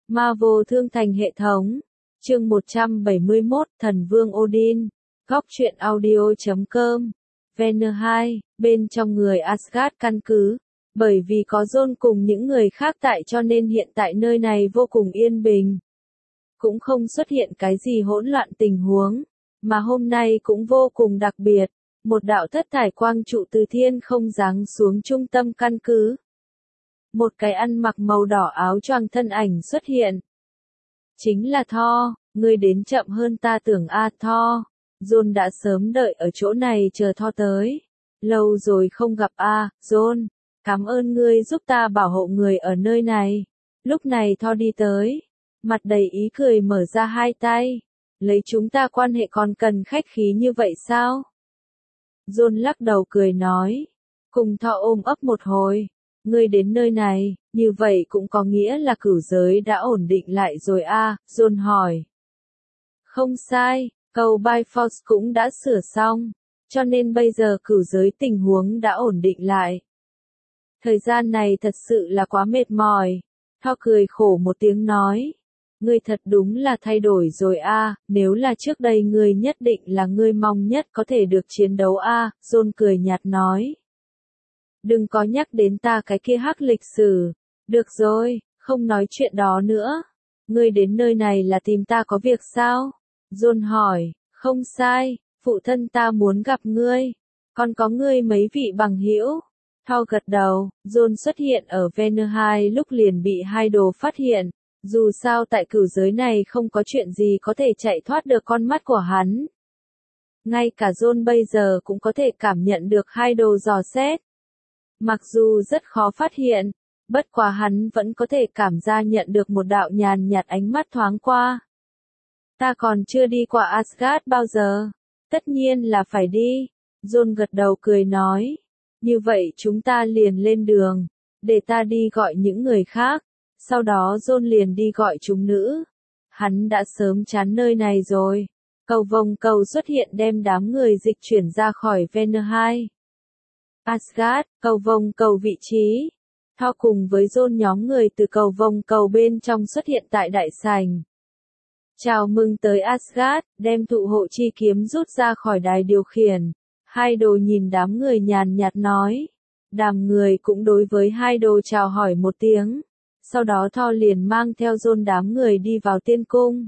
Marvel Thương Thành hệ thống. Chương 171, Thần Vương Odin. Góc truyện audio.com. Banner 2, bên trong người Asgard căn cứ. Bởi vì có John cùng những người khác tại cho nên hiện tại nơi này vô cùng yên bình. Cũng không xuất hiện cái gì hỗn loạn tình huống. Mà hôm nay cũng vô cùng đặc biệt. Một đạo thất thải quang trụ từ thiên không giáng xuống trung tâm căn cứ. Một cái ăn mặc màu đỏ áo choàng thân ảnh xuất hiện. Chính là Thor, ngươi đến chậm hơn ta tưởng Thor. John đã sớm đợi ở chỗ này chờ Thor tới. Lâu rồi không gặp John. Cảm ơn ngươi giúp ta bảo hộ người ở nơi này. Lúc này Thor đi tới. Mặt đầy ý cười mở ra hai tay. Lấy chúng ta quan hệ còn cần khách khí như vậy sao? John lắc đầu cười nói. Cùng Thor ôm ấp một hồi. Ngươi đến nơi này, như vậy cũng có nghĩa là cửu giới đã ổn định lại rồi John hỏi. Không sai, cầu Bifrost cũng đã sửa xong, cho nên bây giờ cửu giới tình huống đã ổn định lại. Thời gian này thật sự là quá mệt mỏi. Thor cười khổ một tiếng nói. Ngươi thật đúng là thay đổi rồi nếu là trước đây ngươi nhất định là ngươi mong nhất có thể được chiến đấu John cười nhạt nói. Đừng có nhắc đến ta cái kia hắc lịch sử. Được rồi, không nói chuyện đó nữa. Ngươi đến nơi này là tìm ta có việc sao? John hỏi, không sai, phụ thân ta muốn gặp ngươi. Còn có ngươi mấy vị bằng hữu. Thor gật đầu, John xuất hiện ở Banner 2 lúc liền bị hai đồ phát hiện. Dù sao tại cửu giới này không có chuyện gì có thể chạy thoát được con mắt của hắn. Ngay cả John bây giờ cũng có thể cảm nhận được hai đồ dò xét. Mặc dù rất khó phát hiện, bất quá hắn vẫn có thể cảm giác nhận được một đạo nhàn nhạt ánh mắt thoáng qua. Ta còn chưa đi qua Asgard bao giờ. Tất nhiên là phải đi. John gật đầu cười nói. Như vậy chúng ta liền lên đường. Để ta đi gọi những người khác. Sau đó John liền đi gọi chúng nữ. Hắn đã sớm chán nơi này rồi. Cầu vòng cầu xuất hiện đem đám người dịch chuyển ra khỏi Banner 2. Asgard, cầu vòng cầu vị trí. Thor cùng với John nhóm người từ cầu vòng cầu bên trong xuất hiện tại đại sảnh. Chào mừng tới Asgard, đem thụ hộ chi kiếm rút ra khỏi đài điều khiển. Hai đồ nhìn đám người nhàn nhạt nói. Đám người cũng đối với hai đồ chào hỏi một tiếng. Sau đó Thor liền mang theo John đám người đi vào tiên cung.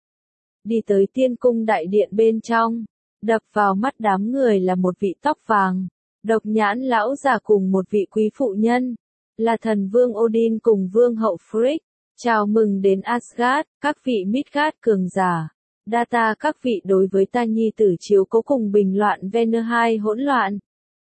Đi tới tiên cung đại điện bên trong. Đập vào mắt đám người là một vị tóc vàng. Độc nhãn lão già cùng một vị quý phụ nhân. Là thần vương Odin cùng vương hậu Frigg. Chào mừng đến Asgard, các vị Midgard cường giả. Đa ta các vị đối với ta nhi tử chiếu cố cùng bình loạn Banner 2 hỗn loạn.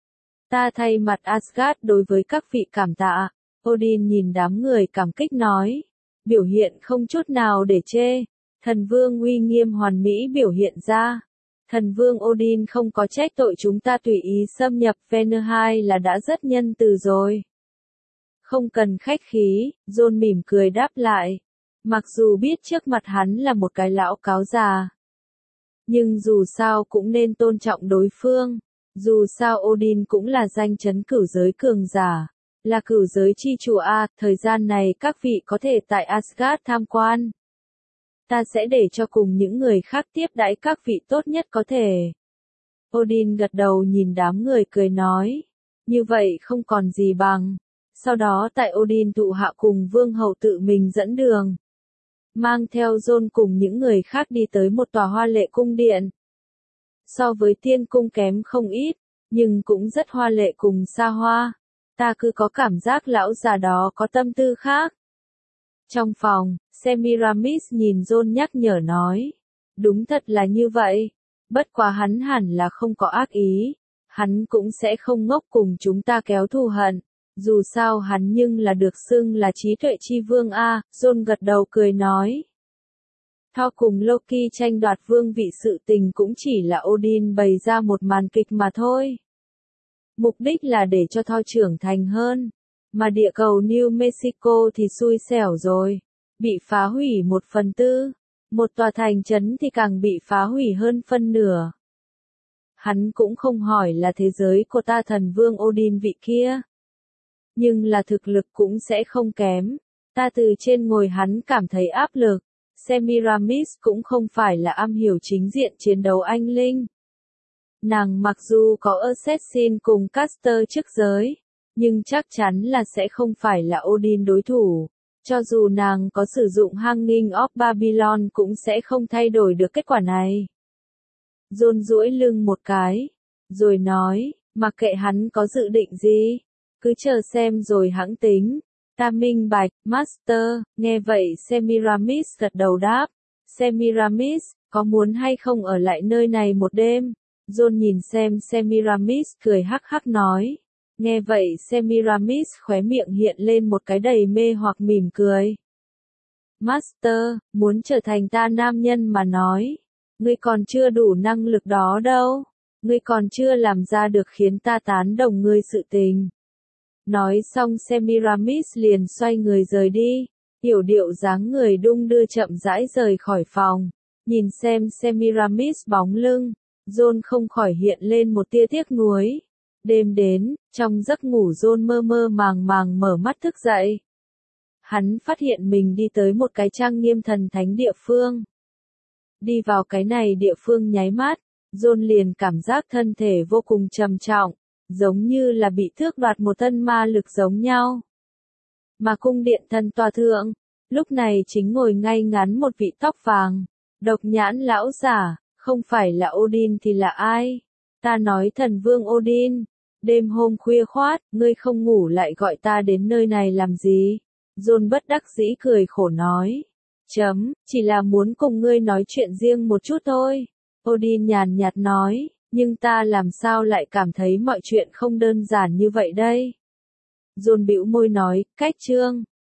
Ta thay mặt Asgard đối với các vị cảm tạ. Odin nhìn đám người cảm kích nói. Biểu hiện không chút nào để chê. Thần vương uy nghiêm hoàn mỹ biểu hiện ra. Thần vương Odin không có trách tội chúng ta tùy ý xâm nhập Banner 2 là đã rất nhân từ rồi. Không cần khách khí, John mỉm cười đáp lại. Mặc dù biết trước mặt hắn là một cái lão cáo già. Nhưng dù sao cũng nên tôn trọng đối phương. Dù sao Odin cũng là danh chấn cửu giới cường giả. Là cửu giới chi chủ thời gian này các vị có thể tại Asgard tham quan. Ta sẽ để cho cùng những người khác tiếp đãi các vị tốt nhất có thể. Odin gật đầu nhìn đám người cười nói. Như vậy không còn gì bằng. Sau đó tại Odin tụ hạ cùng vương hậu tự mình dẫn đường. Mang theo John cùng những người khác đi tới một tòa hoa lệ cung điện. So với tiên cung kém không ít, nhưng cũng rất hoa lệ cùng xa hoa. Ta cứ có cảm giác lão già đó có tâm tư khác. Trong phòng, Semiramis nhìn John nhắc nhở nói. Đúng thật là như vậy. Bất quá hắn hẳn là không có ác ý. Hắn cũng sẽ không ngốc cùng chúng ta kéo thù hận. Dù sao hắn nhưng là được xưng là trí tuệ chi vương John gật đầu cười nói. Thor cùng Loki tranh đoạt vương vị sự tình cũng chỉ là Odin bày ra một màn kịch mà thôi. Mục đích là để cho Thor trưởng thành hơn. Mà địa cầu New Mexico thì xui xẻo rồi. Bị phá hủy 1/4. Một tòa thành trấn thì càng bị phá hủy hơn phân nửa. Hắn cũng không hỏi là thế giới của ta thần vương Odin vị kia. Nhưng là thực lực cũng sẽ không kém. Ta từ trên ngồi hắn cảm thấy áp lực. Semiramis cũng không phải là am hiểu chính diện chiến đấu anh linh. Nàng mặc dù có Assassin cùng Caster trước giới, nhưng chắc chắn là sẽ không phải là Odin đối thủ. Cho dù nàng có sử dụng Hanging of Babylon cũng sẽ không thay đổi được kết quả này. John duỗi lưng một cái, rồi nói, mặc kệ hắn có dự định gì, cứ chờ xem rồi hãng tính. Ta minh bạch, Master. Nghe vậy Semiramis gật đầu đáp. Semiramis, có muốn hay không ở lại nơi này một đêm? John nhìn xem Semiramis cười hắc hắc nói. Nghe vậy Semiramis khóe miệng hiện lên một cái đầy mê hoặc mỉm cười. Master, muốn trở thành ta nam nhân mà nói. Ngươi còn chưa đủ năng lực đó đâu. Ngươi còn chưa làm ra được khiến ta tán đồng ngươi sự tình. Nói xong Semiramis liền xoay người rời đi. Yểu điệu dáng người đung đưa chậm rãi rời khỏi phòng. Nhìn xem Semiramis bóng lưng, John không khỏi hiện lên một tia tiếc nuối. Đêm đến, trong giấc ngủ John mơ mơ màng màng mở mắt thức dậy. Hắn phát hiện mình đi tới một cái trang nghiêm thần thánh địa phương. Đi vào cái này địa phương nháy mắt, John liền cảm giác thân thể vô cùng trầm trọng, giống như là bị thước đoạt một thân ma lực giống nhau. Mà cung điện thần tòa thượng, lúc này chính ngồi ngay ngắn một vị tóc vàng, độc nhãn lão giả, không phải là Odin thì là ai? Ta nói thần vương Odin, đêm hôm khuya khoát, ngươi không ngủ lại gọi ta đến nơi này làm gì? John bất đắc dĩ cười khổ nói. Chỉ là muốn cùng ngươi nói chuyện riêng một chút thôi. Odin nhàn nhạt nói, nhưng ta làm sao lại cảm thấy mọi chuyện không đơn giản như vậy đây? John bĩu môi nói, cách chương.